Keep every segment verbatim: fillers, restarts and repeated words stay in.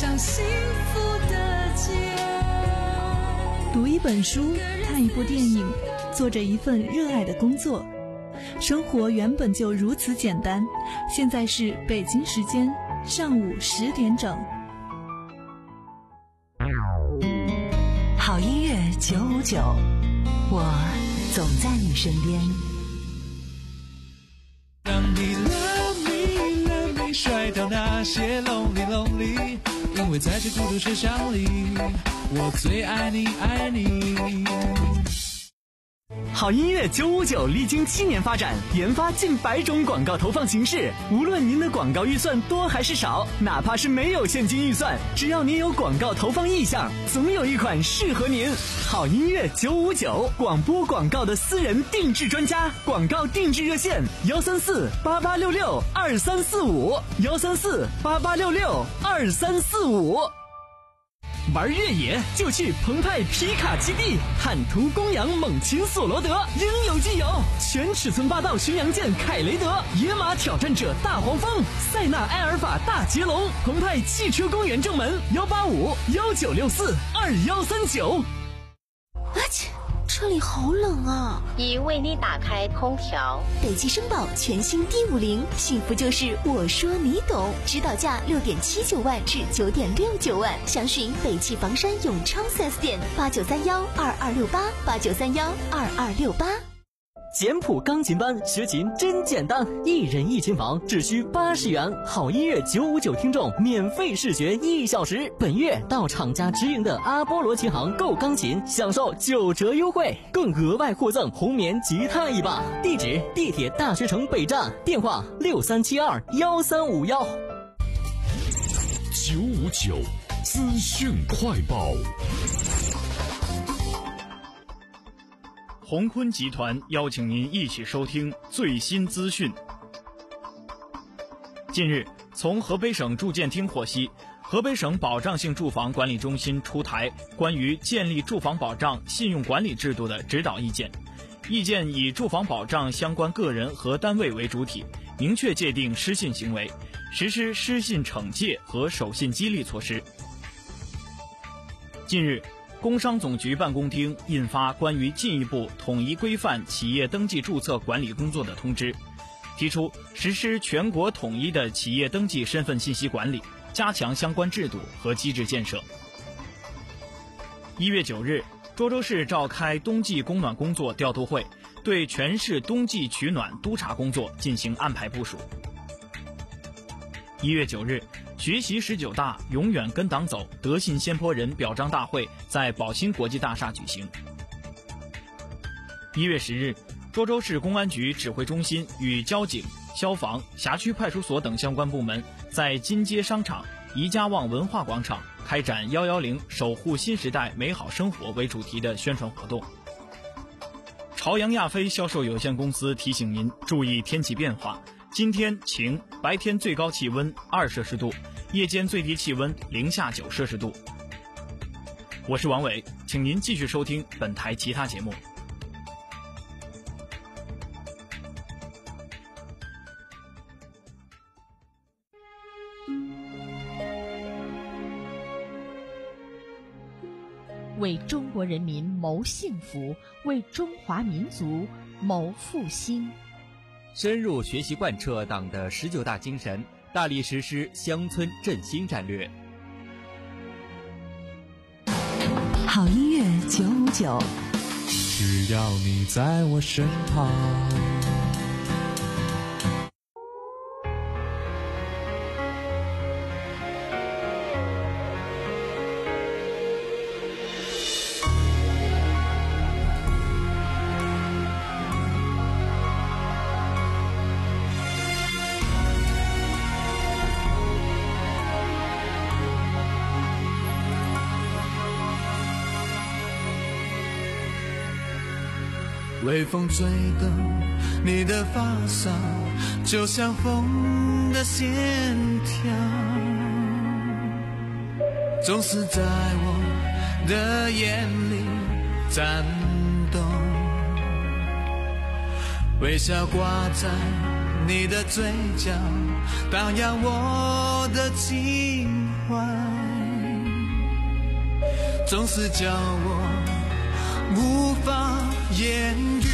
上幸福的家。 读一本书，看一部电影，做着一份热爱的工作，生活原本就如此简单。现在是北京时间上午十点整。 好音乐九五九，我总在你身边。 当你 love me love me 甩掉那些 lonely lonely， 因为在这孤独车厢里，我最爱你爱你。 好音乐九五九历经七年发展，研发近百种广告投放形式。无论您的广告预算多还是少，哪怕是没有现金预算，只要您有广告投放意向，总有一款适合您。好音乐九五九，广播广告的私人定制专家，广告定制热线：幺三四八八六六二三四五，幺三四八八六六二三四五。玩越野就去澎湃皮卡基地，汉图公羊猛禽索罗德，应有尽有。全尺寸霸道巡洋舰凯雷德，野马挑战者大黄蜂，塞纳埃尔法大捷龙。澎湃汽车公园正门：幺八五幺九六四二幺三九。 啊切！这里好冷啊！ 已为你打开空调。 北汽绅宝全新 D 五零，幸福就是我说你懂，指导价六点七九万至九点六九万，详询北汽房山永昌 四 S 店，八九三幺二二六八八九三幺二二六八。 简谱钢琴班学琴真简单，一人一琴房只需八十元，好音乐九五九听众免费试学一小时。本月到厂家直营的阿波罗琴行购钢琴，享受九折优惠，更额外获赠红棉吉他一把。地址：地铁大学城北站，电话六三七二幺三五幺。 九五九资讯快报。 鸿坤集团邀请您一起收听最新资讯。近日，从河北省住建厅获悉，河北省保障性住房管理中心出台关于建立住房保障信用管理制度的指导意见。意见以住房保障相关个人和单位为主体，明确界定失信行为，实施失信惩戒和守信激励措施。近日，工商总局办公厅印发关于进一步统一规范企业登记注册管理工作的通知，提出实施全国统一的企业登记身份信息管理，加强相关制度和机制建设。一月九日，涿州市召开冬季供暖工作调度会，对全市冬季取暖督查工作进行安排部署。一月九日，学习十九大永远跟党走德信先坡人表彰大会在宝兴国际大厦举行。一月十日，涿州市公安局指挥中心与交警、消防、辖区派出所等相关部门在金街商场、宜家旺文化广场开展一一零守护新时代美好生活为主题的宣传活动。朝阳亚飞销售有限公司提醒您注意天气变化，今天晴，白天最高气温二摄氏度，夜间最低气温零下九摄氏度。我是王伟，请您继续收听本台其他节目。 为中国人民谋幸福，为中华民族谋复兴。 深入学习贯彻党的十九大精神，大力实施乡村振兴战略。 好音乐九五九， 只要你在我身旁。微风吹动你的发梢，就像风的线条，总是在我的眼里颤动。微笑挂在你的嘴角，荡漾我的情怀。 总是叫我无法言语，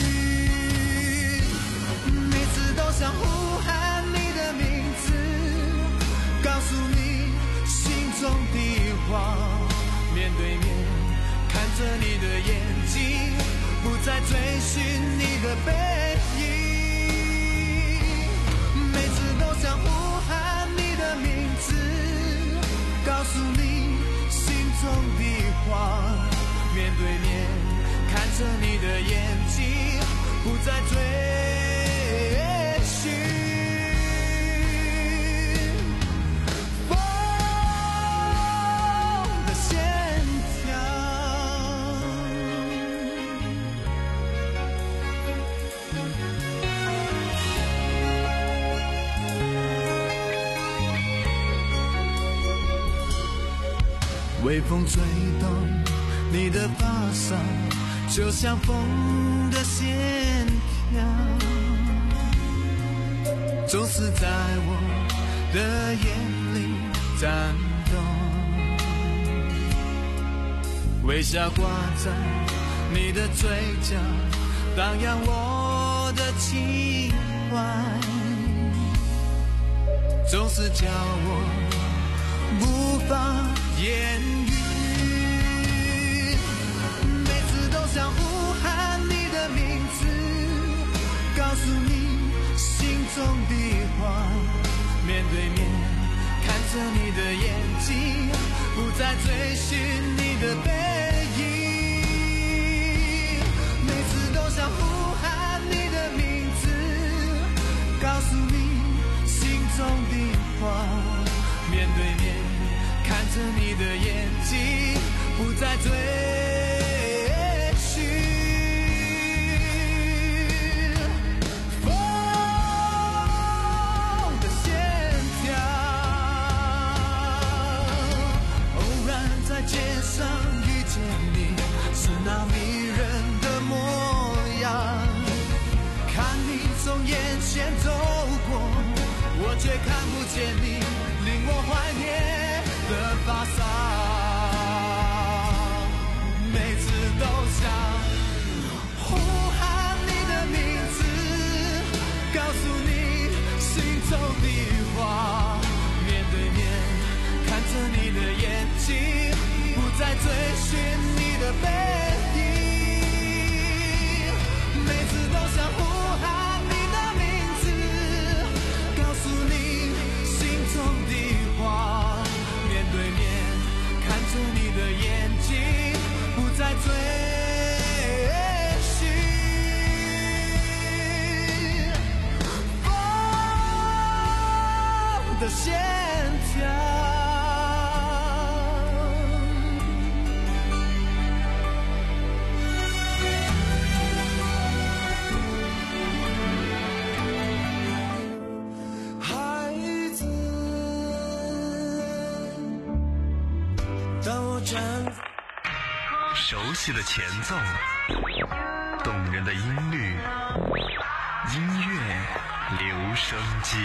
每次都想呼喊你的名字，告诉你心中的话，面对面看着你的眼睛，不再追寻你的背影，每次都想呼喊你的名字，告诉你心中的话，面对面看着你的眼睛，不再追寻风的线条。微风吹动你的发梢，就像风的线条，总是在我的眼里颤动，微笑挂在你的嘴角，荡漾我的情怀，总是叫我无法言语，每次都想呼喊你的名字，告诉你心中的话，面对面看着你的眼睛，不再追寻你的背影，每次都想呼喊你的名字，告诉你心中的话，面对面看着你的眼睛，不再追寻风的线条。偶然在街上遇见你，是那迷人的模样，看你从眼前走过，我却看不见你，令我怀念的发梢，每次都想呼喊你的名字，告诉你心中的话，面对面看着你的眼睛，不再追寻你的背影，每次都想呼喊你的名字，告诉你心中的话，面对面看着你的眼睛，不再追寻风的线条。 熟悉的前奏，动人的音律，音乐留声机。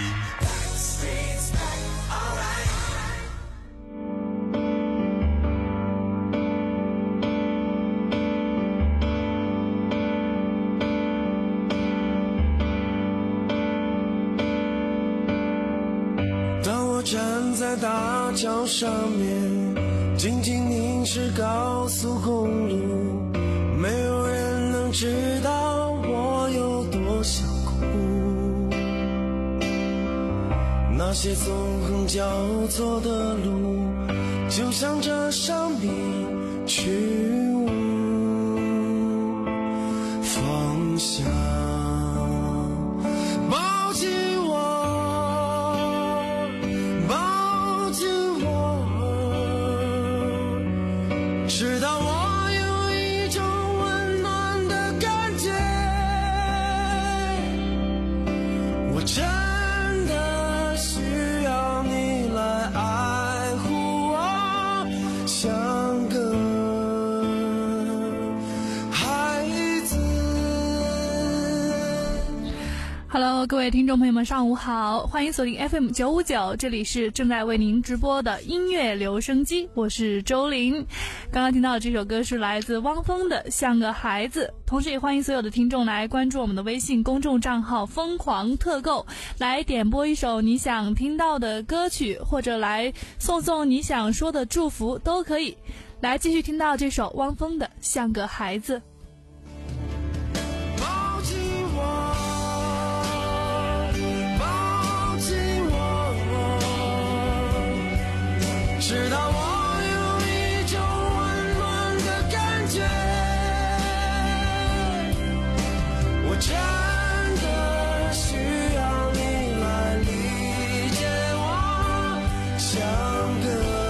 当我站在大桥上面，静静凝视高速公路，没有人能知道我有多想哭。那些纵横交错的路，就像这上迷去无方向。抱紧我，抱紧我，直到我有一种温暖的感觉，我真的需要你来爱护我，像个孩子。 各位听众朋友们，上午好，欢迎锁定 F M 九五九，这里是正在为您直播的音乐留声机，我是周玲。刚刚听到的这首歌是来自汪峰的《像个孩子》，同时也欢迎所有的听众来关注我们的微信公众账号疯狂特购，来点播一首你想听到的歌曲，或者来送送你想说的祝福都可以。来继续听到这首汪峰的《像个孩子》。 抱紧我，抱紧我，直到我有一种温暖的感觉，我真的需要你来理解我，像个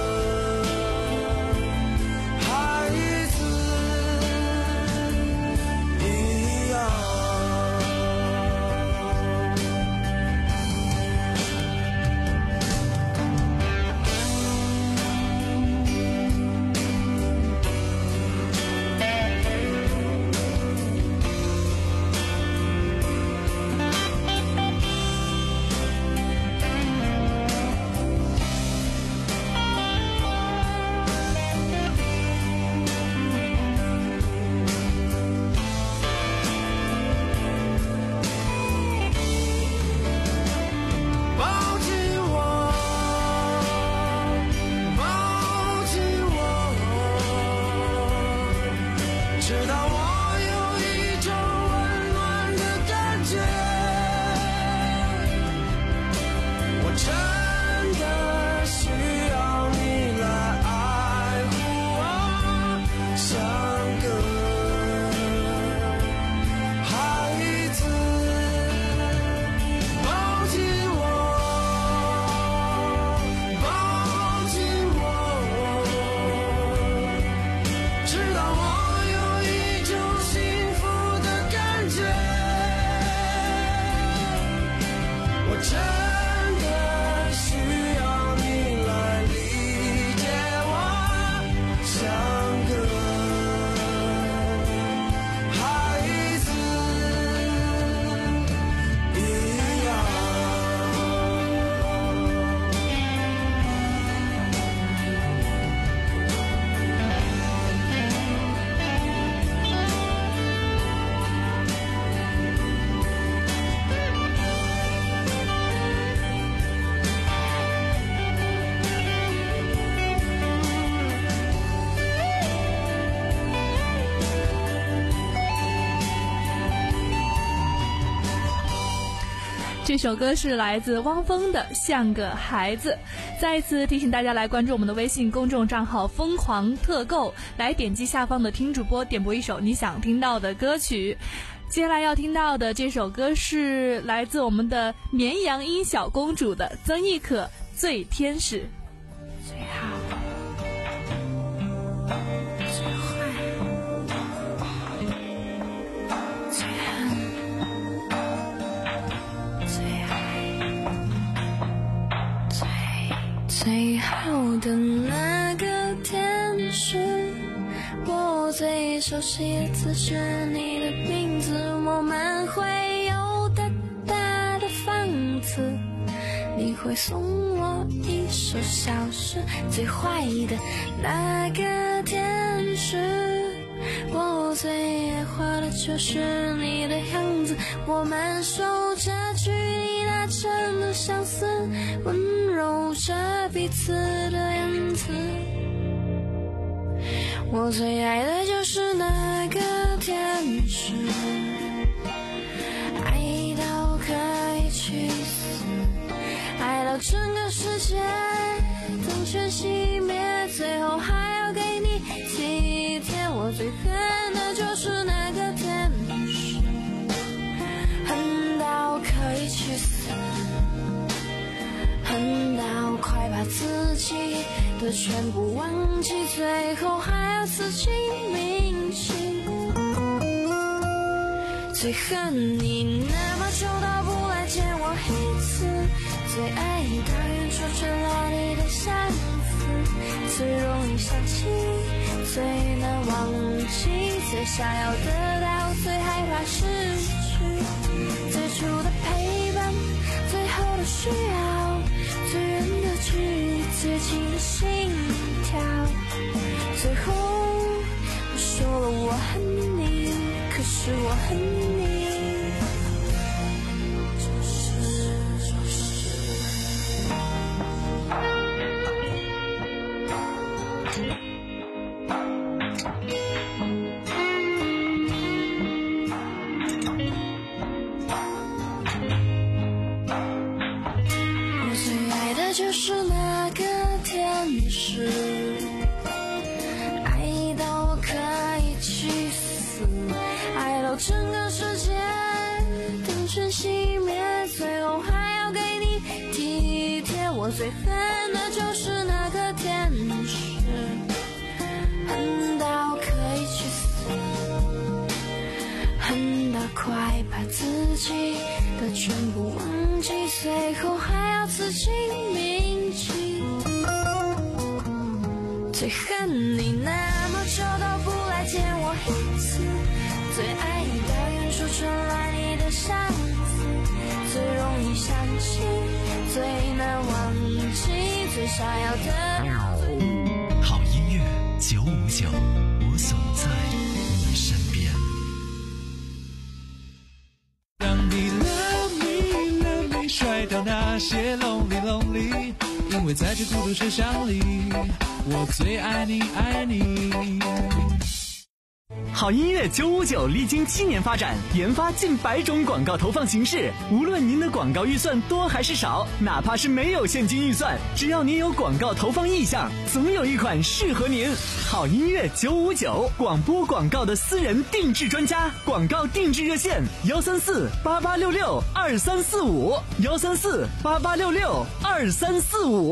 这首歌是来自汪峰的《像个孩子》。再一次提醒大家来关注我们的微信公众账号疯狂特购，来点击下方的听主播点播一首你想听到的歌曲。接下来要听到的这首歌是来自我们的绵羊音小公主的曾轶可《醉天使》。最好最好的那个天使，我最熟悉的字是你的名字，我们会有大大的房子，你会送我一首小诗。最坏的那个天使，我最爱画的就是你的样子，我们守着距离那真的相似，温柔着彼此的样子。我最爱的就是那个天使，爱到可以去死，爱到整个世界灯全熄灭，最后还要给你体贴。我最恨的就是那个天使，恨到可以去死，恨到快把自己的全部忘记，最后还要自己铭记。最恨你那么久都不来见我一次，最爱到远处坠落你的相思，最容易想起，最难忘记，最想要得到，最害怕失去，最初的陪伴就是那个天使，爱到我可以去死，爱到整个世界灯全熄灭，最后还要给你体贴。我最恨的就是那个天使，恨到可以去死，恨到快把自己的全部忘记，最后还要自己铭记。最恨你那么久都不来见我一次，最爱你到远处传来你的相思，最容易想起，最难忘记，最想要的。 好音乐九五九，我总在你身边。 当你 love me love me 甩掉那些 lonely lonely， 因为在这孤独车厢里，我最爱你爱你。 好音乐九五九历经七年发展，研发近百种广告投放形式。无论您的广告预算多还是少，哪怕是没有现金预算，只要您有广告投放意向，总有一款适合您。好音乐九五九，广播广告的私人定制专家，广告定制热线：幺三四八八六六二三四五，幺三四八八六六二三四五。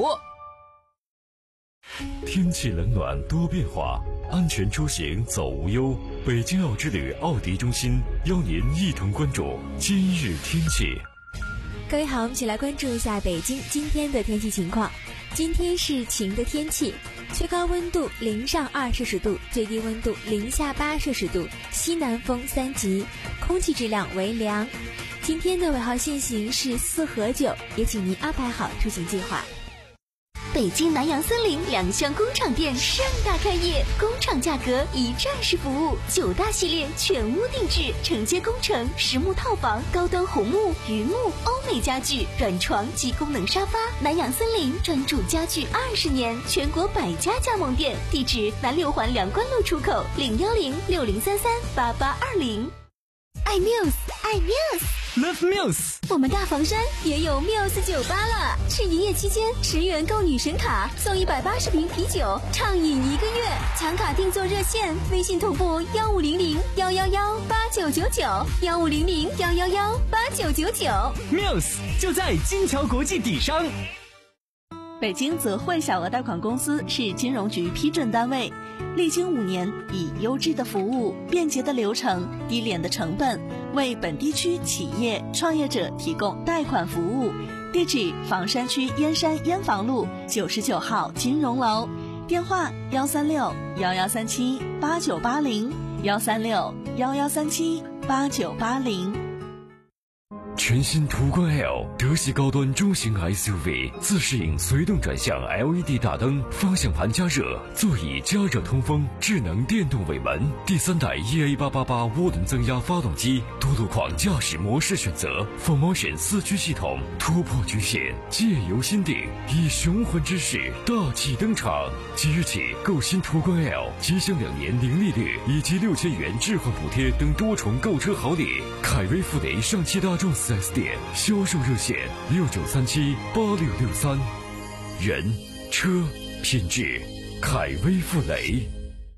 天气冷暖多变化，安全出行走无忧。北京奥之旅奥迪中心邀您一同关注今日天气。 各位好，我们一起来关注一下北京今天的天气情况。今天是晴的天气，最高温度零上二摄氏度，最低温度零下八摄氏度，西南风三级，空气质量为良。今天的尾号限行是四和九，也请您安排好出行计划。 北京南洋森林两厢工厂店盛大开业，工厂价格一站式服务，九大系列全屋定制，承接工程、实木套房、高端红木、榆木、欧美家具、软床及功能沙发。南洋森林专注家具二十年，全国百家加盟店，地址南六环梁关路出口，零幺零六零三三八八二零。爱 Muse， 爱 Muse。Love Muse， 我们大房山也有 Muse 酒吧了。是营业期间，十元购女神卡，送一百八十瓶啤酒，畅饮一个月。抢卡订座热线：微信同步幺五零零幺幺幺八九九九，幺五零零幺幺幺八九九九。 Muse 就在金桥国际底商。 北京泽汇小额贷款公司是金融局批准单位，历经五年，以优质的服务、便捷的流程、低廉的成本，为本地区企业创业者提供贷款服务。地址：房山区燕山燕房路九十九号金融楼，电话：幺三六幺幺三七八九八零，幺三六幺幺三七八九八零。 全新途观 L 德系高端中型 S U V， 自适应随动转向 L E D 大灯，方向盘加热，座椅加热通风，智能电动尾门，第三代 E A 八八八涡轮增压发动机，多路况驾驶模式选择 ，four motion 四驱系统，突破局限，借由心定，以雄浑之势大气登场。即日起购新途观 L， 即享两年零利率以及六千元置换补贴等多重购车好礼。凯威富雷上汽大众四 S 店销售热线六九三七八六六三，人车品质，凯威富雷。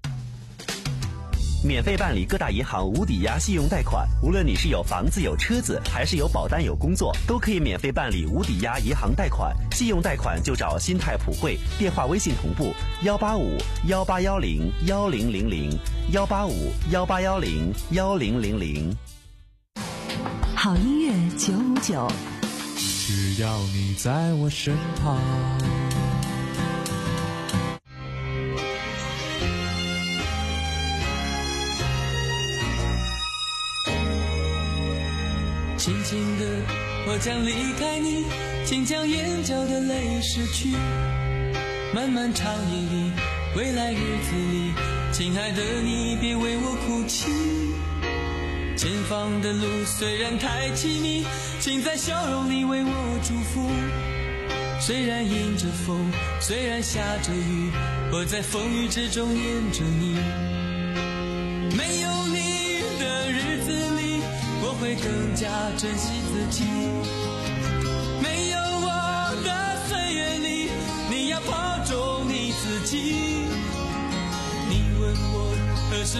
免费办理各大银行无抵押信用贷款，无论你是有房子有车子，还是有保单有工作，都可以免费办理无抵押银行贷款。信用贷款就找新泰普惠，电话微信同步幺八五幺八幺零幺零零零幺八五幺八幺零幺零零零。 好音乐九五九， 只要你在我身旁。 轻轻的，我将离开你，请将眼角的泪拭去。漫漫长夜里，未来日子里，亲爱的你别为我哭泣。前方的路虽然太凄迷，请在笑容里为我祝福。虽然迎着风，虽然下着雨，我在风雨之中念着你。没有你的日子里，我会更加珍惜自己。没有我的岁月里，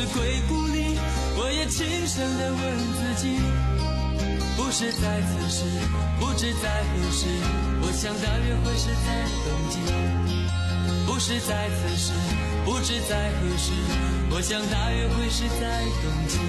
归故里，我也轻声地问自己，不是在此时，不知在何时，我想大约会是在冬季。不是在此时，不知在何时，我想大约会是在冬季。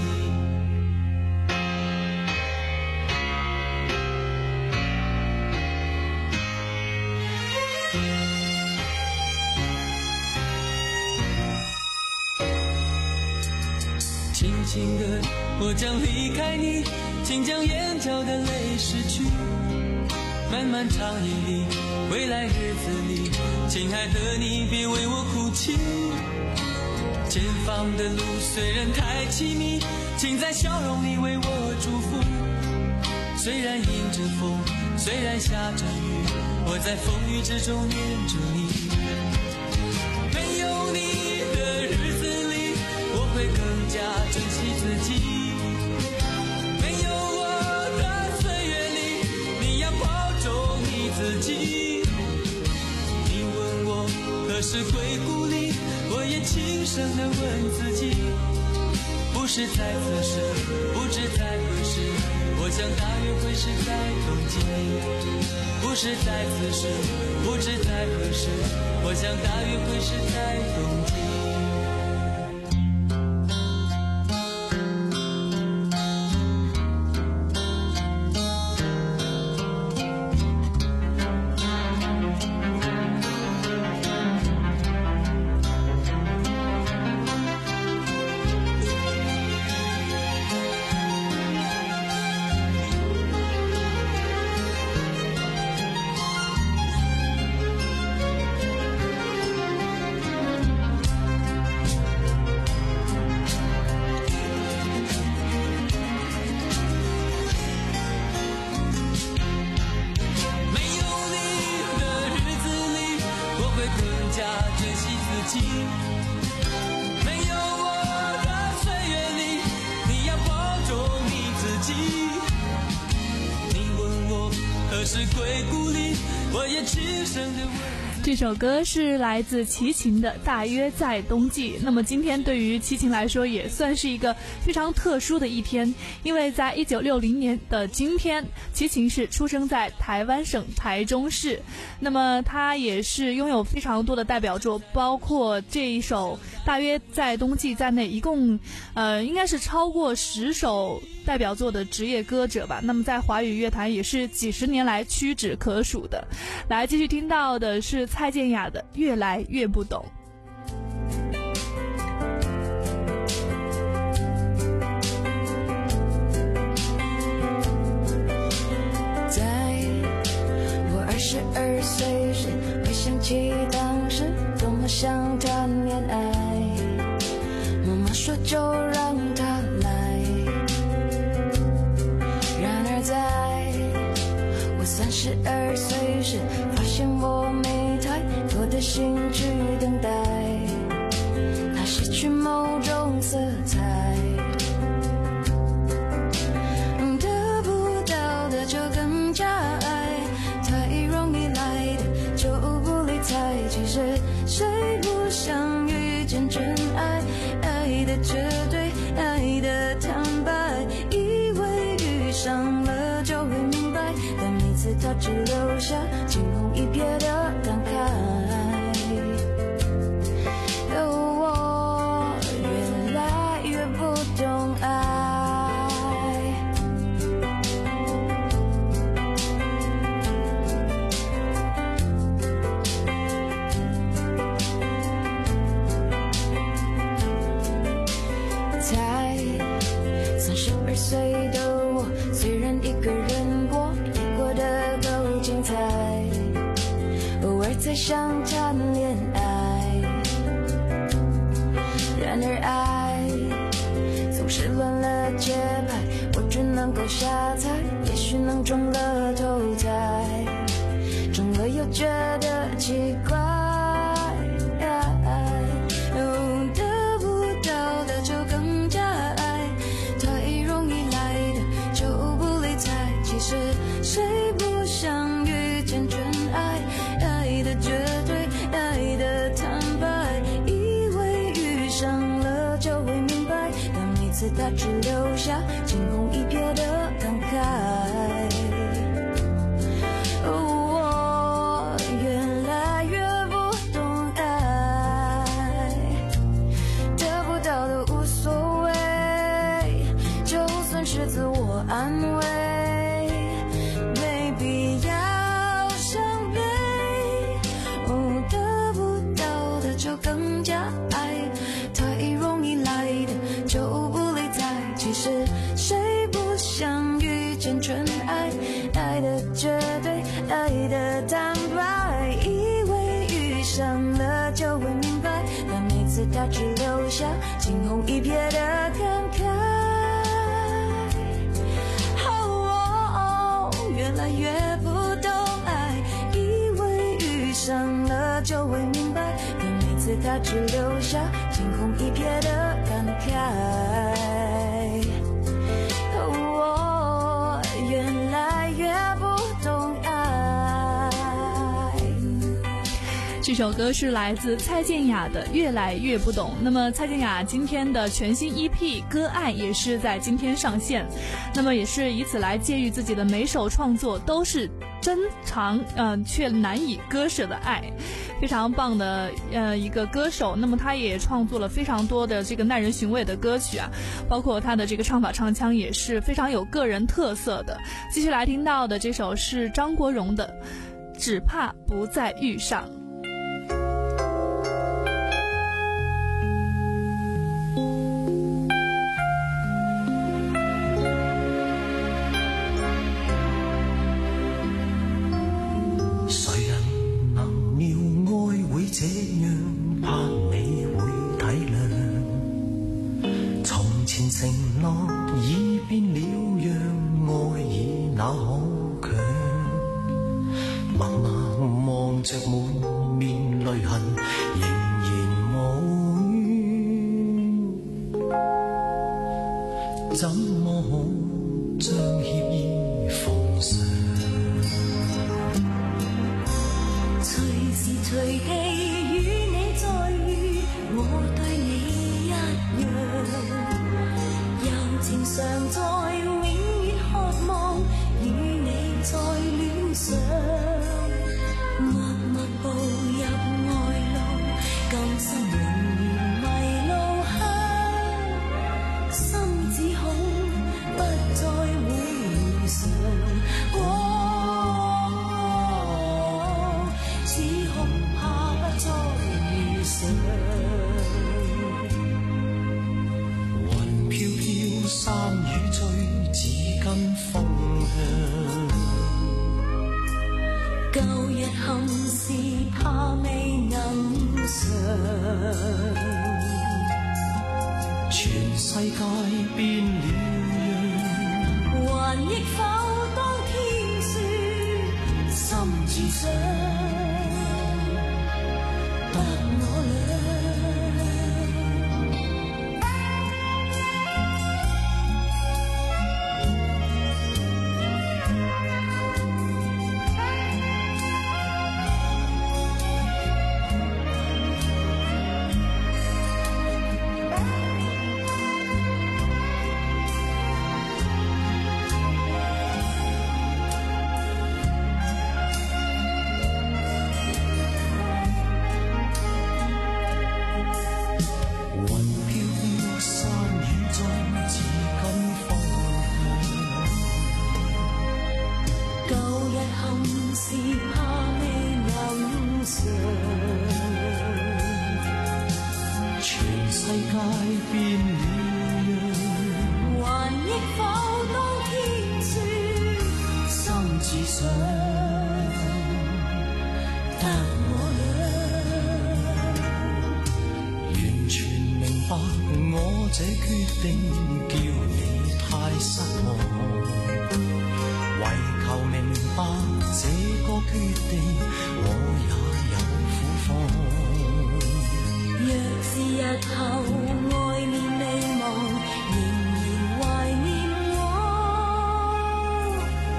轻轻的，我将离开你，请将眼角的泪拭去。漫漫长夜里，未来日子里，亲爱的你别为我哭泣。前方的路虽然太凄迷，请在笑容里为我祝福。虽然迎着风，虽然下着雨，我在风雨之中念着你。没有你的日子里，我会更加珍惜自己。没有我的岁月里，你要保重你自己。你问我何时归故里，我也轻声地问自己，不是在此时，不知在何时，我想大约会是在冬季。不是在此时，不知在何时，我想大约会是在冬季。没有我的岁月里，你要保重你自己。你问我何时归故里，我也轻声地问。 这首歌是来自齐秦的《大约在冬季》。那么今天对于齐秦来说也算是一个非常特殊的一天，因为在一九六零年的今天，齐秦是出生在台湾省台中市。那么他也是拥有非常多的代表作，包括这一首《大约在冬季》在内，一共呃应该是超过十首代表作的职业歌者吧。那么在华语乐坛也是几十年来屈指可数的。来继续听到的是蔡健雅的《越来越不懂》。 在我二十二岁时，回想起当时多么想谈恋爱，妈妈说就让他来。然而在我三十二岁时，发现我没太多的兴趣等待，它失去某种色彩，得不到的就更加爱，太容易来的就不理睬，其实谁不想遇见真爱，爱的绝对，爱的坦白，以为遇上了就会明白，但每次他只留下惊鸿一瞥的感慨。我越来越不懂爱，才三十二岁的我，虽然一个人过，也过得够精彩，偶尔才想谈恋爱，然而爱总是乱了节拍，我只能够下猜，也许能中了头彩，中了又觉得奇怪，哦，得不到的就更加爱，太容易来的就不理睬，其实谁不想遇见真爱，爱的绝对，爱的坦白，以为遇上了就会明白， 他只留下惊鸿一瞥的感慨。我越来越不懂爱，得不到的无所谓，就算是自我安慰，没必要伤悲。哦，得不到的就更加爱，太容易来的就不理睬。其实谁不想遇见纯爱，爱的绝对，爱的坦白，以为遇上了就会明白，但每次他只留下惊鸿一瞥的感慨。哦，越来越不懂爱，以为遇上了就会明白，但每次他只留下惊鸿一瞥的感慨。我越来越不懂爱。 这首歌是来自蔡健雅的《越来越不懂》。那么蔡健雅今天的全新 E P《歌爱》也是在今天上线，那么也是以此来借喻自己的每首创作都是珍藏嗯、呃、却难以割舍的爱，非常棒的呃一个歌手。那么他也创作了非常多的这个耐人寻味的歌曲啊，包括他的这个唱法唱腔也是非常有个人特色的。继续来听到的这首是张国荣的《只怕不再遇上》。 這樣怕你會體諒，從前承諾已變了樣，愛已那可強，默默望着滿面淚痕，仍然無怨，怎麼可將歉意奉上？隨時隨地常在永遠渴望與你再戀上，默默步入愛路，甘心仍然迷路向，心只恐不再會回常，哦，只恐怕不再遇上。山雨醉，只跟風向。舊日憾事，怕未能償。全世界變了樣，還憶否當天說心只想得我倆。這決定叫你太失望，為求明白這個決定，我也有苦況。若是日後愛念未忘，仍然懷念我，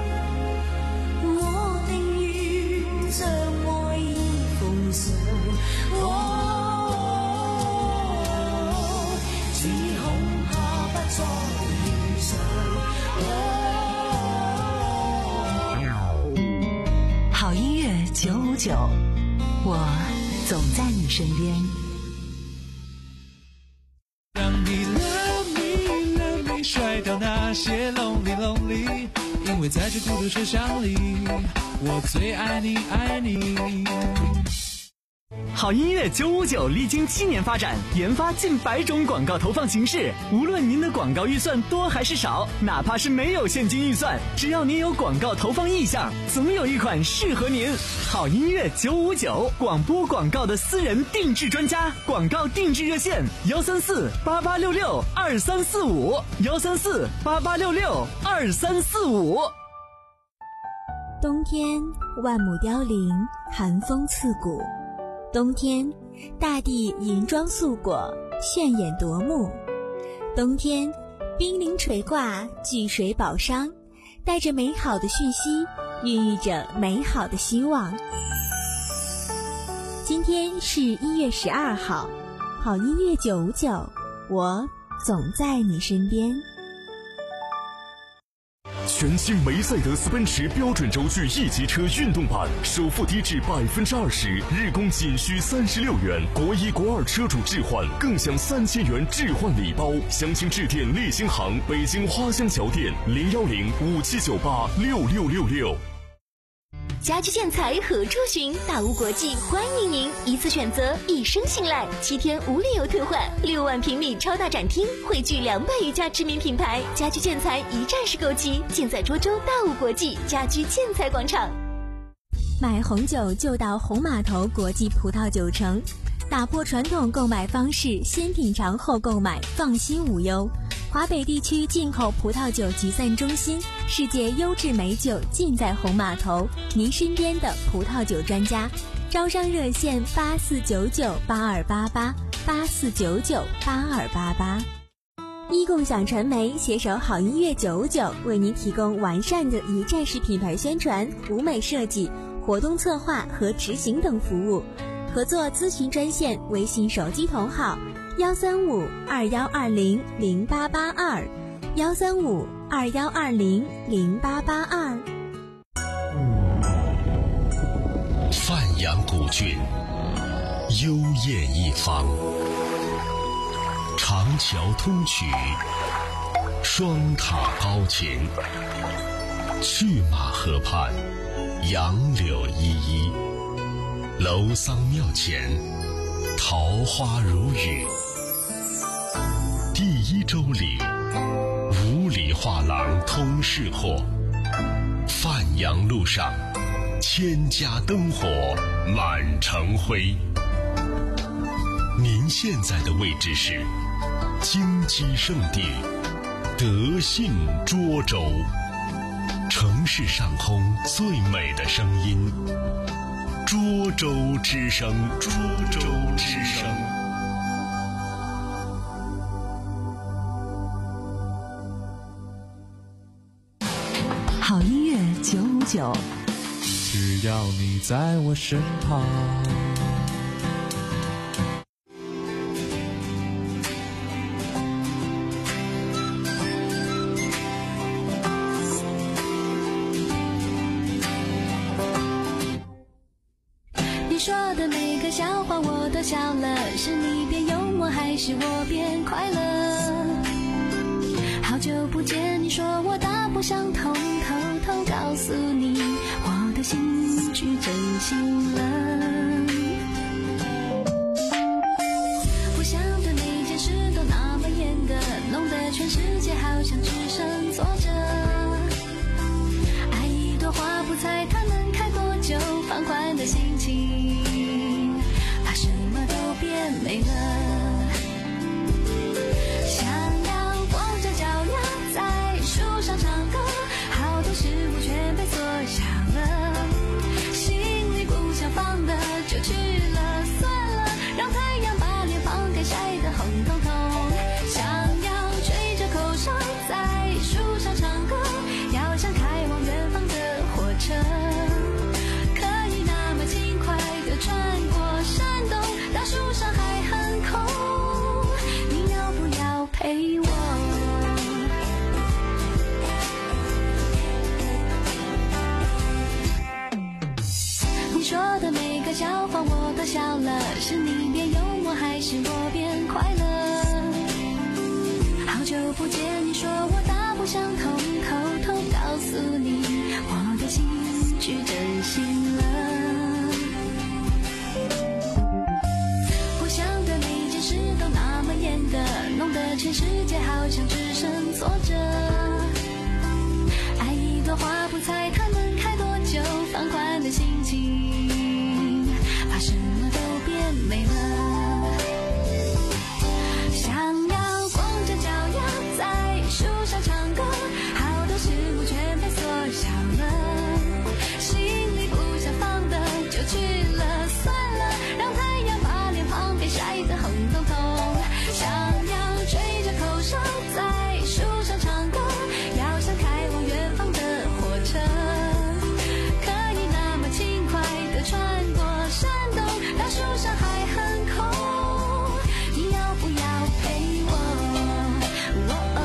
我定願將愛意奉上。哦，只恐怕不再九五九，我总在你身边。 让你 love me love me 甩掉那些 lonely lonely， 因为在这孤独车厢里，我最爱你爱你。 好音乐九五九历经七年发展，研发近百种广告投放形式。无论您的广告预算多还是少，哪怕是没有现金预算，只要您有广告投放意向，总有一款适合您。好音乐九五九，广播广告的私人定制专家，广告定制热线：幺三四八八六六二三四五，幺三四八八六六二三四五。 冬天，万亩凋零，寒风刺骨。冬天，大地银装素裹，炫眼夺目。冬天，冰凌垂挂，聚水宝商，带着美好的讯息，孕育着美好的希望。今天是一月十二号，好音乐九五九，我总在你身边。 全新梅赛德斯奔驰标准轴距 E 级车运动版，首付低至百分之二十，日供仅需三十六元，国一国二车主置换更享三千元置换礼包。详情致电立新行北京花乡桥店零幺零五七九八六六六六。 家居建材何处寻？大屋国际欢迎您，一次选择，一生信赖，七天无理由退换，六万平米超大展厅，汇聚两百余家知名品牌，家居建材一站式购齐，尽在涿州大屋国际家居建材广场。买红酒就到红码头国际葡萄酒城，打破传统购买方式，先品尝后购买，放心无忧。华北地区进口葡萄酒集散中心，世界优质美酒尽在红码头，您身边的葡萄酒专家。招商热线八四九九八二八八八四九九八二八八。一共享传媒携手好音乐九五九，为您提供完善的一站式品牌宣传、舞美设计、活动策划和执行等服务。合作咨询专线，微信手机同号幺三五二幺二零零八八二，幺三五二幺二零零八八二。 范阳古郡，幽艳一方，长桥通衢，双塔高擎，去马河畔，杨柳依依，楼桑庙前，桃花如雨。第一周里，五里画廊通市货，范阳路上，千家灯火满城辉。您现在的位置是金鸡圣地德信涿州，城市上空最美的声音，涿州之声，涿州之声。 好音乐九五九， 只要你在我身旁。 你说的每个笑话我都笑了，是你变幽默还是我变快乐？好久不见，你说我大不相同，偷偷告诉你我的心去真心了。我想的每件事都那么严格，弄得全世界好像只剩坐着。爱一朵花不猜它能开多久，放宽的心情把什么都变美了。想要光着脚丫在树上唱歌，好多事物全被缩小了，心里不想放的就去了，算了，让太阳把脸庞给晒得红彤彤。想要吹着口哨在树上唱歌，要像开往远方的火车，可以那么轻快地穿过山洞，大树上还很空。 说的每个笑话我都笑了，是你变幽默还是我变快乐？好久不见，你说我大不相同，偷偷告诉你我的情绪真心了。我想的每件事都那么严的，弄得全世界好像只剩挫折。爱一朵花不猜它能开多久，放宽的心情把什么都变美了。想要光着脚丫在树上唱歌，好多事物全被缩小了，心里不想放的就去了算了，让太阳把脸庞给晒得红彤彤。想要吹着口哨在树上唱歌，要像开往远方的火车，可以那么轻快地穿过山洞，当树上还很空，你要不要陪我？哦哦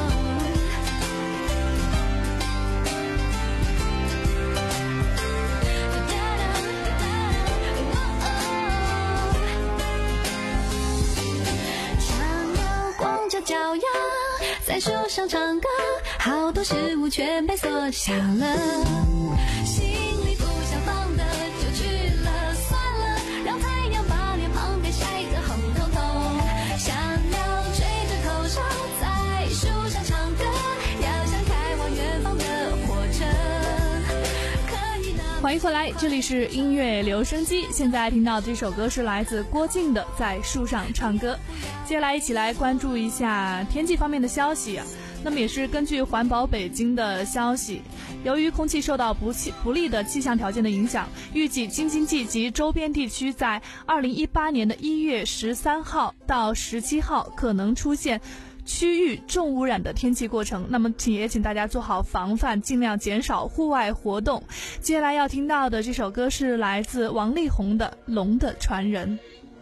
想要光着脚丫在树上唱歌，好多事物全被缩小了，心里不想放的就去了算了，让太阳把脸庞给晒得红彤彤。想要吹着口哨在树上唱歌，要像开往远方的火车，可以那欢迎回来，这里是音乐留声机。现在听到的这首歌是来自郭靖的《在树上唱歌》。接下来一起来关注一下天气方面的消息啊。那么也是根据环保北京的消息，由于空气受到不气不利的气象条件的影响，预计京津冀及周边地区在二零一八年的一月十三号到十七号可能出现区域重污染的天气过程。那么请也请大家做好防范，尽量减少户外活动。接下来要听到的这首歌是来自王力宏的《龙的传人》。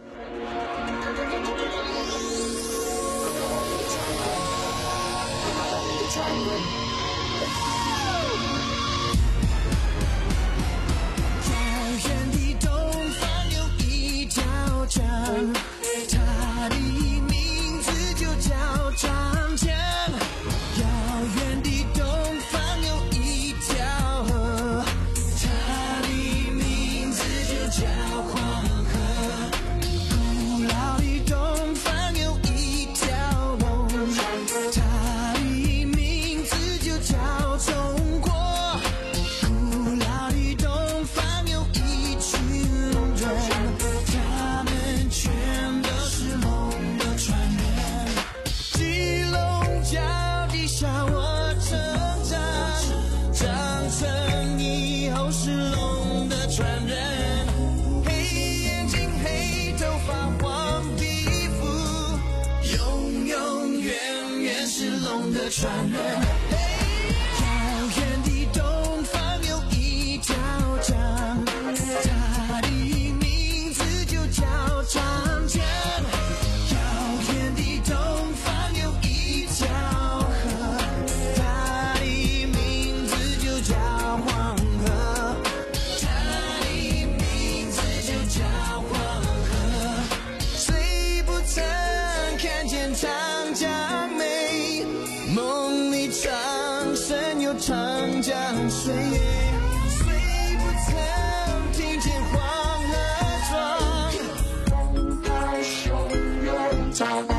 遥远的东方有一条江，它的名字就叫长江。遥远的东方有一条河，它的名字就叫黄河。古老的东方有一条龙，它的名字就叫中国。古老的东方有一群人，他们全都是龙的传人。基隆脚底下我成长，长成以后是龙的传人。黑眼睛黑头发黄皮肤，永永远远是龙的传人。遥远的东方有一条江，它的名字就叫长江。遥远的东方有一条河，它的名字就叫黄河，它的名字就叫黄河。谁不曾看见长江美，梦里长生有长江水。谁不曾听见黄河壮，东海汹涌长浪。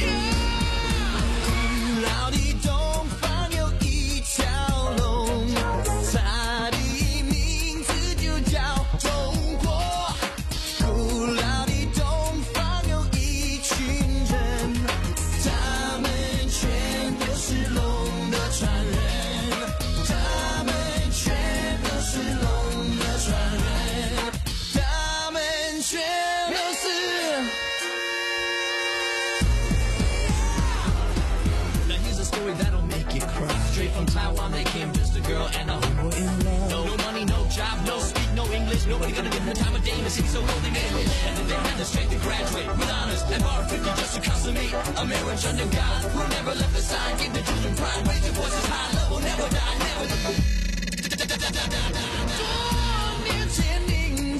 古老的东方有一条龙，它的名字就叫中国。古老的东方有一群人，他们全都是龙的传人，他们全都是龙的传人，他们全都是。Now here's a story that'll make you cry. Straight from Taiwan, they came just a girl and a homeboy in love. No, no money, no job, no speak, no English. Nobody gonna give them time of day to sing, so they made it. And then they had the strength to graduate with honors and bar fifty just to consummate a marriage under God who never left the side, gave the children pride, raise your voices high, love will never die, never. 多年前宁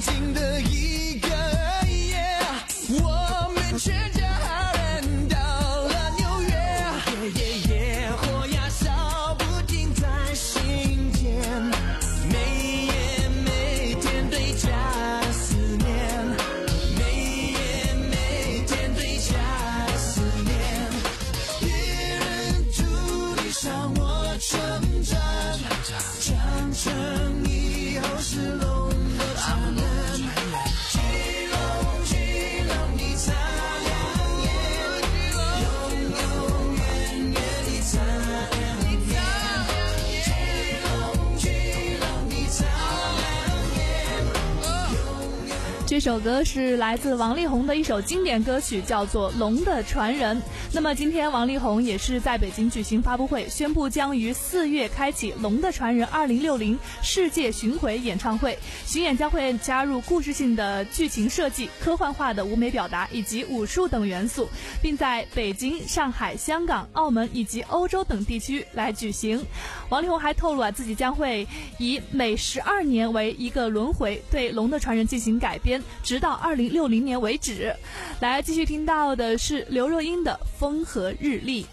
静的一个夜，我们全家好人到了纽约，夜夜夜火呀烧不停在心间，每夜每天对家的思念，每夜每天对家的思念，别人注定上我成长，长成以后是龙的传人，巨龙巨龙你擦亮眼，永永远远你擦亮眼，巨龙巨龙你擦亮眼，永永。 这首歌是来自王力宏的一首经典歌曲，叫做《龙的传人》。那么今天王力宏也是在北京举行发布会，宣布将于四月开启《龙的传人二零六零》世界巡回演唱会。巡演将会加入故事性的剧情设计、科幻化的舞美表达以及武术等元素，并在北京、上海、香港、澳门以及欧洲等地区来举行。王力宏还透露啊，自己将会以每十二年为一个轮回，对《龙的传人》进行改编，直到二零六零年为止。来继续听到的是刘若英的《风和日丽》。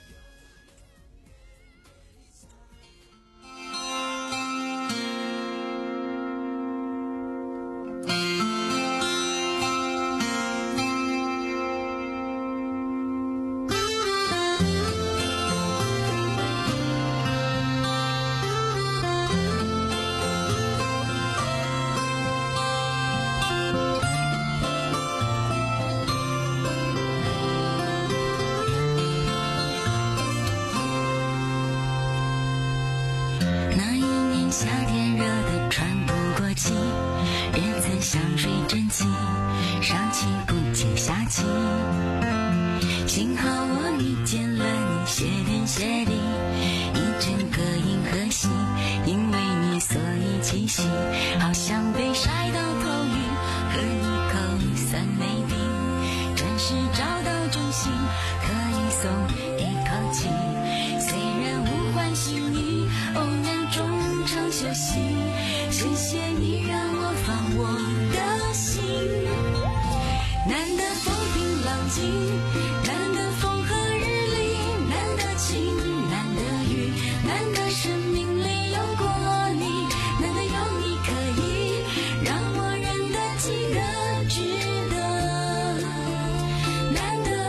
夏天热得喘不过气，日子像水蒸气，上气不接下气。幸好我遇见了你，谢天谢地，一整个银河系，因为你所以栖息，好像被晒到头晕，喝一口酸梅冰，暂时找到中心，可以松一口气。虽然无关心意，偶然中场休息，谢谢你让我放我的心。难得风平浪静，难得风和日丽，难得晴，难得雨，难得生命里有过你，难得有你可以让我认得记得值得，难得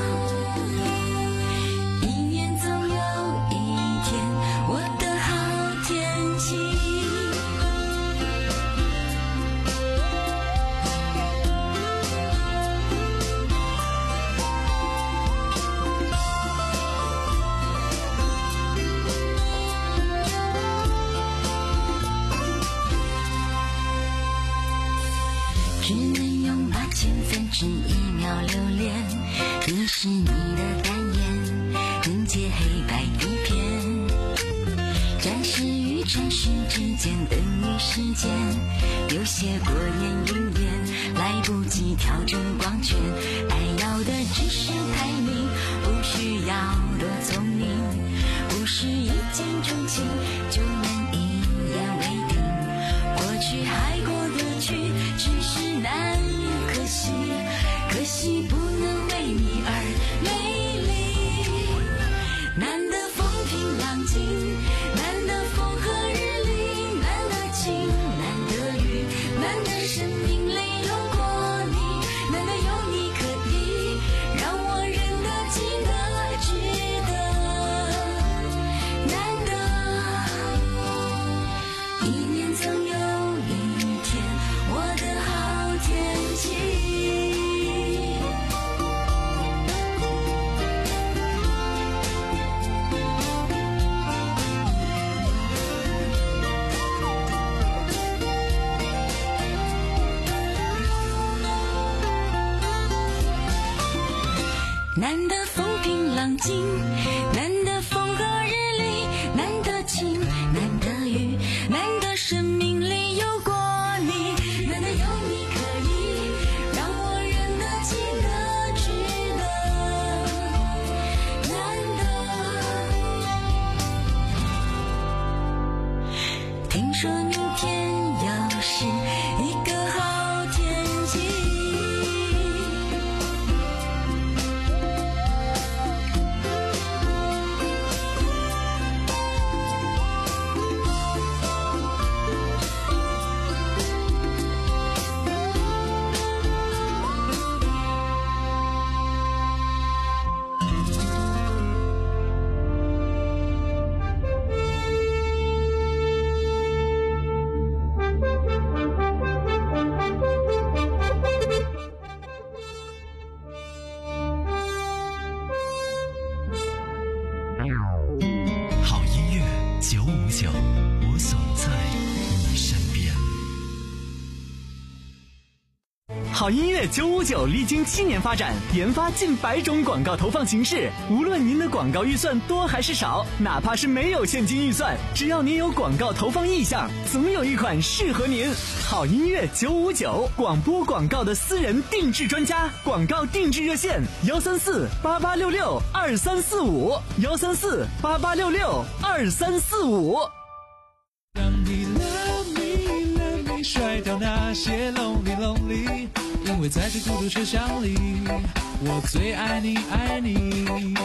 一年总有一天我的好天气。只能用八千分之一秒留恋，你是你的单眼，凝结黑白底片，暂时与尘世之间等于时间，有些过眼云烟，来不及调整光圈，爱要的只是太明，不需要多聪明，不是一见钟情就能一言为定，过去还过得去，只是难免可惜，可惜不能为你而美丽。难得风平浪静，难得风和日丽，难得晴，难得雨，难得生命里有过你，难得有你可以让我认得记得值得，难得一年总有一天我的好天气。难得风平浪静，难得风和日丽，难得晴，难得雨，难得生命里有过你，难得有你可以让我认得记得值得，难得听说明天要是一个好好音乐九五九历经七年发展，研发近百种广告投放形式。无论您的广告预算多还是少，哪怕是没有现金预算，只要您有广告投放意向，总有一款适合您。好音乐九五九，广播广告的私人定制专家，广告定制热线：幺三四八八六六二三四五，幺三四八八六六二三四五。 让你 love me love me 甩掉那些 lonely lonely， 因为在这孤独车厢里，我最爱你爱你。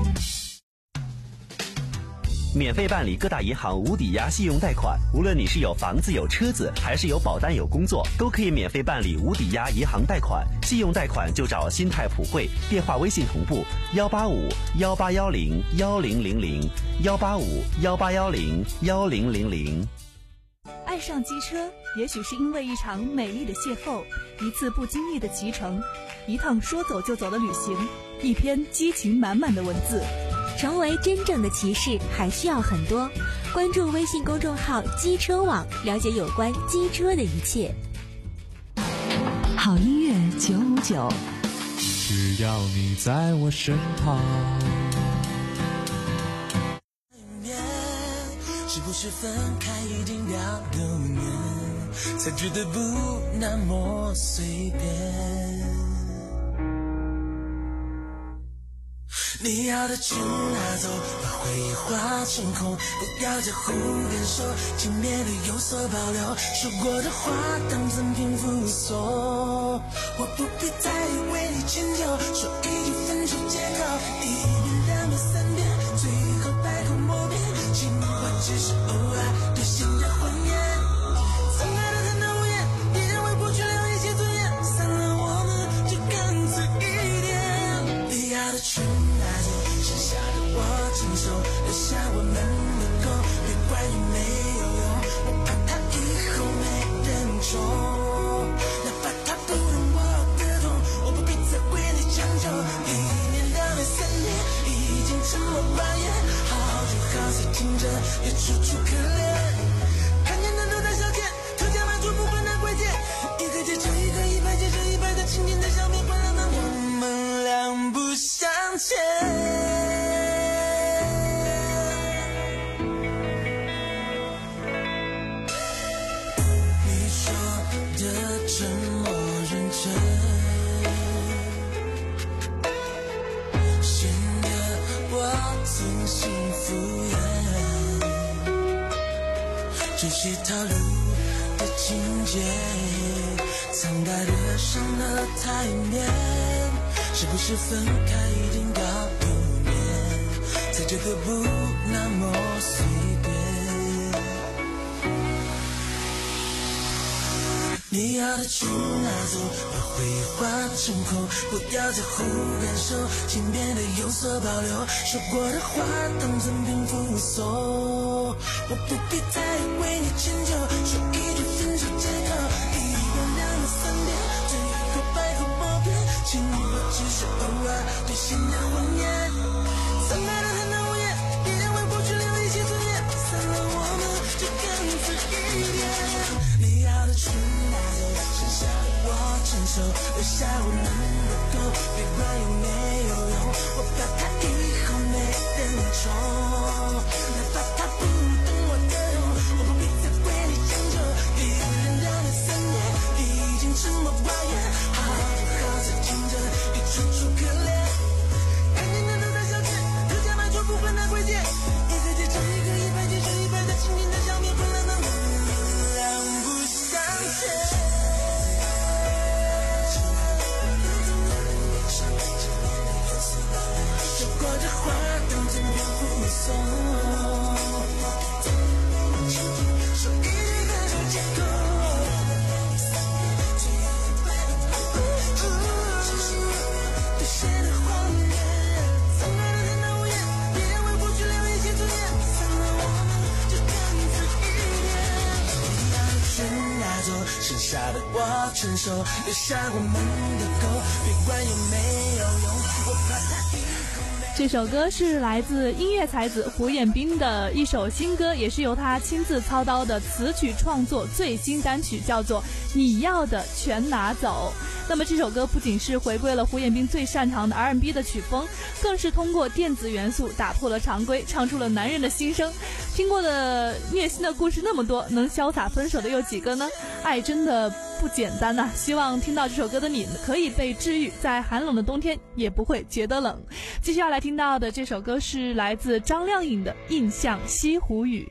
免费办理各大银行无抵押信用贷款，无论你是有房子有车子，还是有保单有工作，都可以免费办理无抵押银行贷款。信用贷款就找新泰普惠，电话微信同步幺八五幺八幺零幺零零零幺八五幺八幺零幺零零零。 爱上机车，也许是因为一场美丽的邂逅，一次不经意的骑乘，一趟说走就走的旅行，一篇激情满满的文字。 成为真正的骑士还需要很多，关注微信公众号机车网，了解有关机车的一切。 好音乐九五九， 只要你在我身旁。 是不是分开已经两六年，才觉得不那么随便？你要的去拿走，把回忆化成空，不要再胡感受，请变得有所保留。说过的话当赠品附送，我不必再为你迁就，说一句分手借口，一遍两遍三遍，最后百口莫辩，情话只是偶尔兑现的谎言。曾爱的太难无言，别认为过去了一切尊严，散了我们就干脆一点。你要的去拿走，剩下的我承受，留下我们的狗，别管有没有用，我怕它以后没人宠。哪怕它不懂我的痛，我不必再为你将就。一年两年三年，已经沉默半夜，好就好在听着，也楚楚可怜。看见的都在消遣，特价满足不分的贵贱，一个接着一个，一排接着一排的经典的小面，换来了我们两不相欠。你说的这么认真，显得我存心敷衍，这些套路的情节，苍白的上了台面。是不是分开已经到六年，才觉得不那么随便？你要的去拿走，把回忆化成空，不要再胡感受，请变得有所保留。说过的话当赠品附送，我不必再为你迁就，说一句分手借口，一遍两遍三遍，最后百口莫辩，情话只是偶尔兑现的谎言。曾爱的太难无言，别认为过去了一切尊严，散了我们就干脆一点。你要的去拿走，剩下的我承受，留下我们的狗，别管有没有用，我怕它以后没人宠。哪怕它不懂我的痛，我不必再为你将就。一年两年三年，已经沉默寡言，好就好在听着，也楚楚可怜。看见的都在消遣，特价满足不分的贵贱，一个接着一个，一排接着一排的经典的小面，换来了我们两不相欠。说过的话当赠品附送，说一句分手借口，兑现的谎言。曾爱的太难无言，别认为过去了一切尊严，散了我们就干脆一点。你要的全拿走，剩下的我承受，留下我们的狗，别管有没有用，我怕它以后没。 这首歌是来自音乐才子胡彦斌的一首新歌，也是由他亲自操刀的词曲创作最新单曲，叫做《你要的全拿走》。 那么这首歌不仅是回归了胡彦斌最擅长的 R and B 的曲风，更是通过电子元素打破了常规，唱出了男人的心声。听过的虐心的故事那么多，能潇洒分手的有几个呢？爱真的不简单呐、啊！希望听到这首歌的你可以被治愈，在寒冷的冬天也不会觉得冷。继续要来听到的这首歌是来自张靓颖的《印象西湖雨》。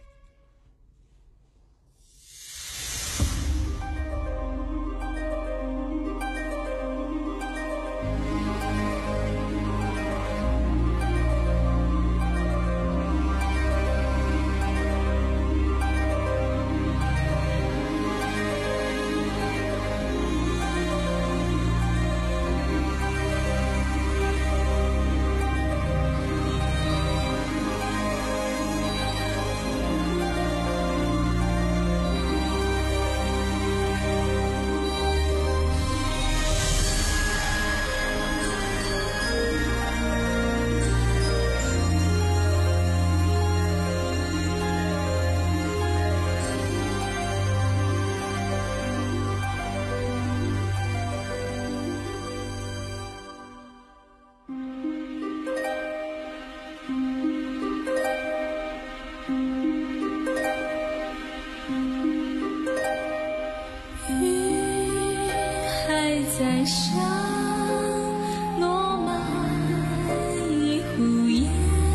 在下落满一壶烟，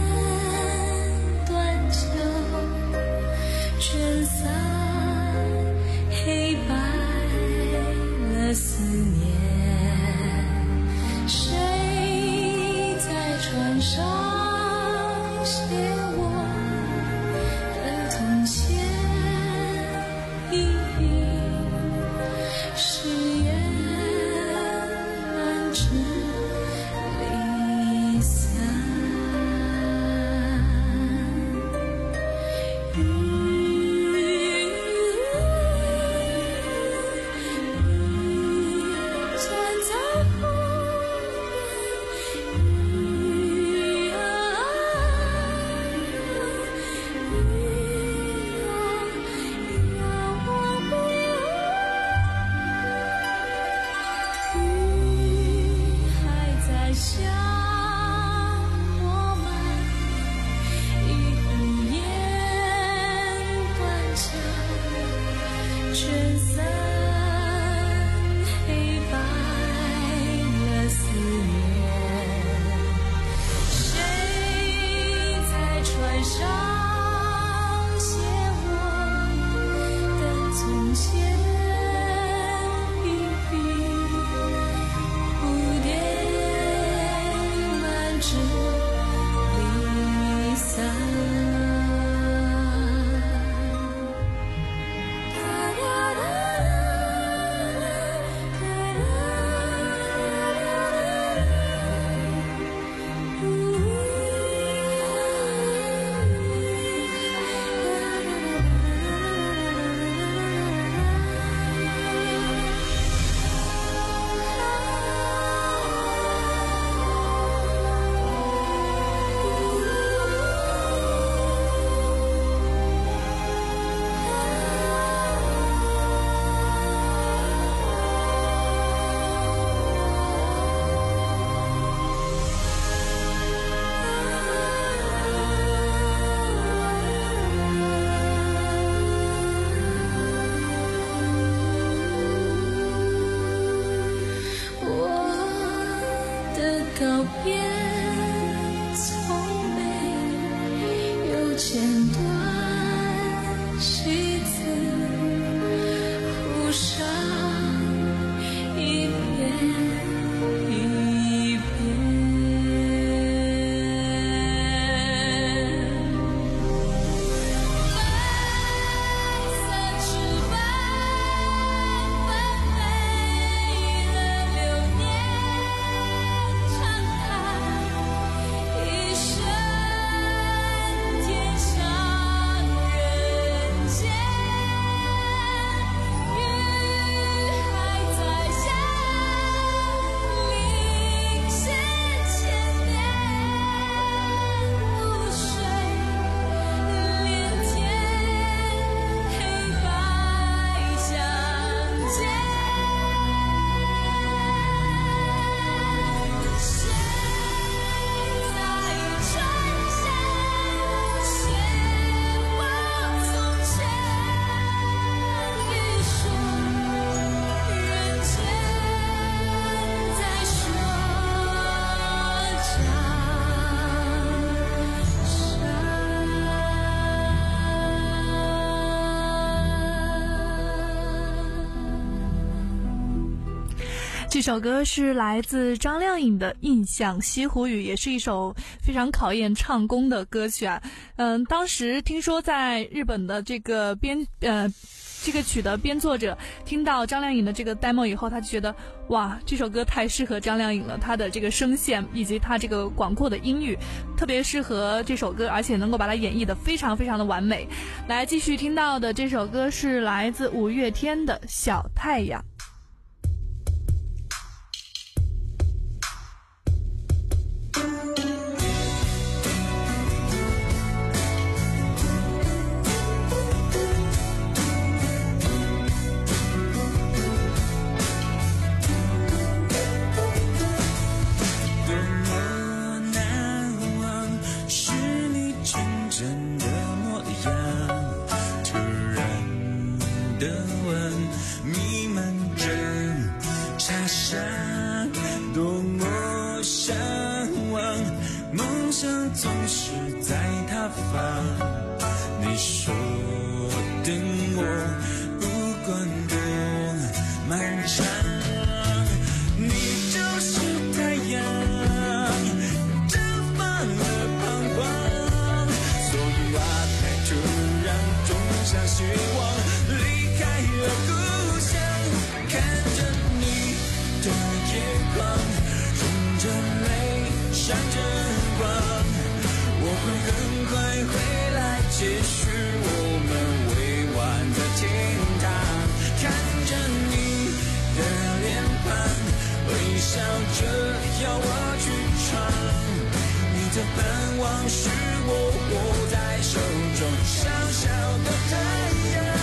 断桥劝散黑白了思念，谁在船上写我的从前，一笔誓言离散，雨站在湖边，雨啊雨啊，要我不要？雨还在下，落满一壶烟，断桥劝散黑白了思念，谁在船上写我的从前，一笔蝴蝶满纸离散。告别从没有间断，戏子湖上一遍一遍，白色翅膀翻飞了流年，长叹这首歌是来自张靓颖的《印象西湖雨》，也是一首非常考验唱功的歌曲啊。嗯，当时听说在日本的这个编呃这个曲的编作者听到张靓颖的这个 demo 以后，他就觉得哇，这首歌太适合张靓颖了，她的这个声线以及她这个广阔的音域特别适合这首歌，而且能够把它演绎得非常非常的完美。来，继续听到的这首歌是来自五月天的《小太阳》。 你说等我不管多漫长，你就是太阳，绽放了彷徨，所以啊太突然种下希望，离开了故乡，看着你的眼眶，忍着泪闪着光，我会很快回来继续我们未完的天堂，看着你的脸庞，微笑着要我去闯，你的盼望是我握在手中小小的太阳。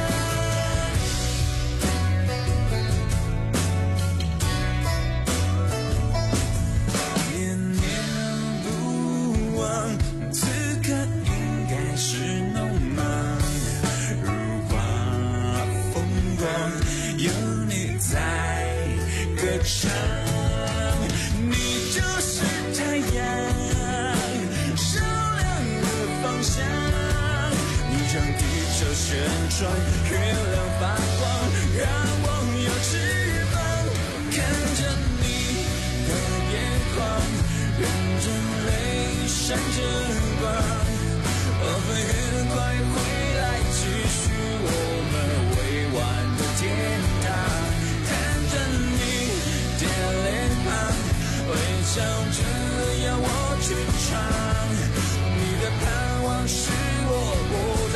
你就是太阳，照亮了方向，你让地球旋转，月亮发光，让我有翅膀，看着你的眼眶，忍着泪闪着光，我会很快回来继续我们未完的天堂，微笑着要我去闯，你的盼望是我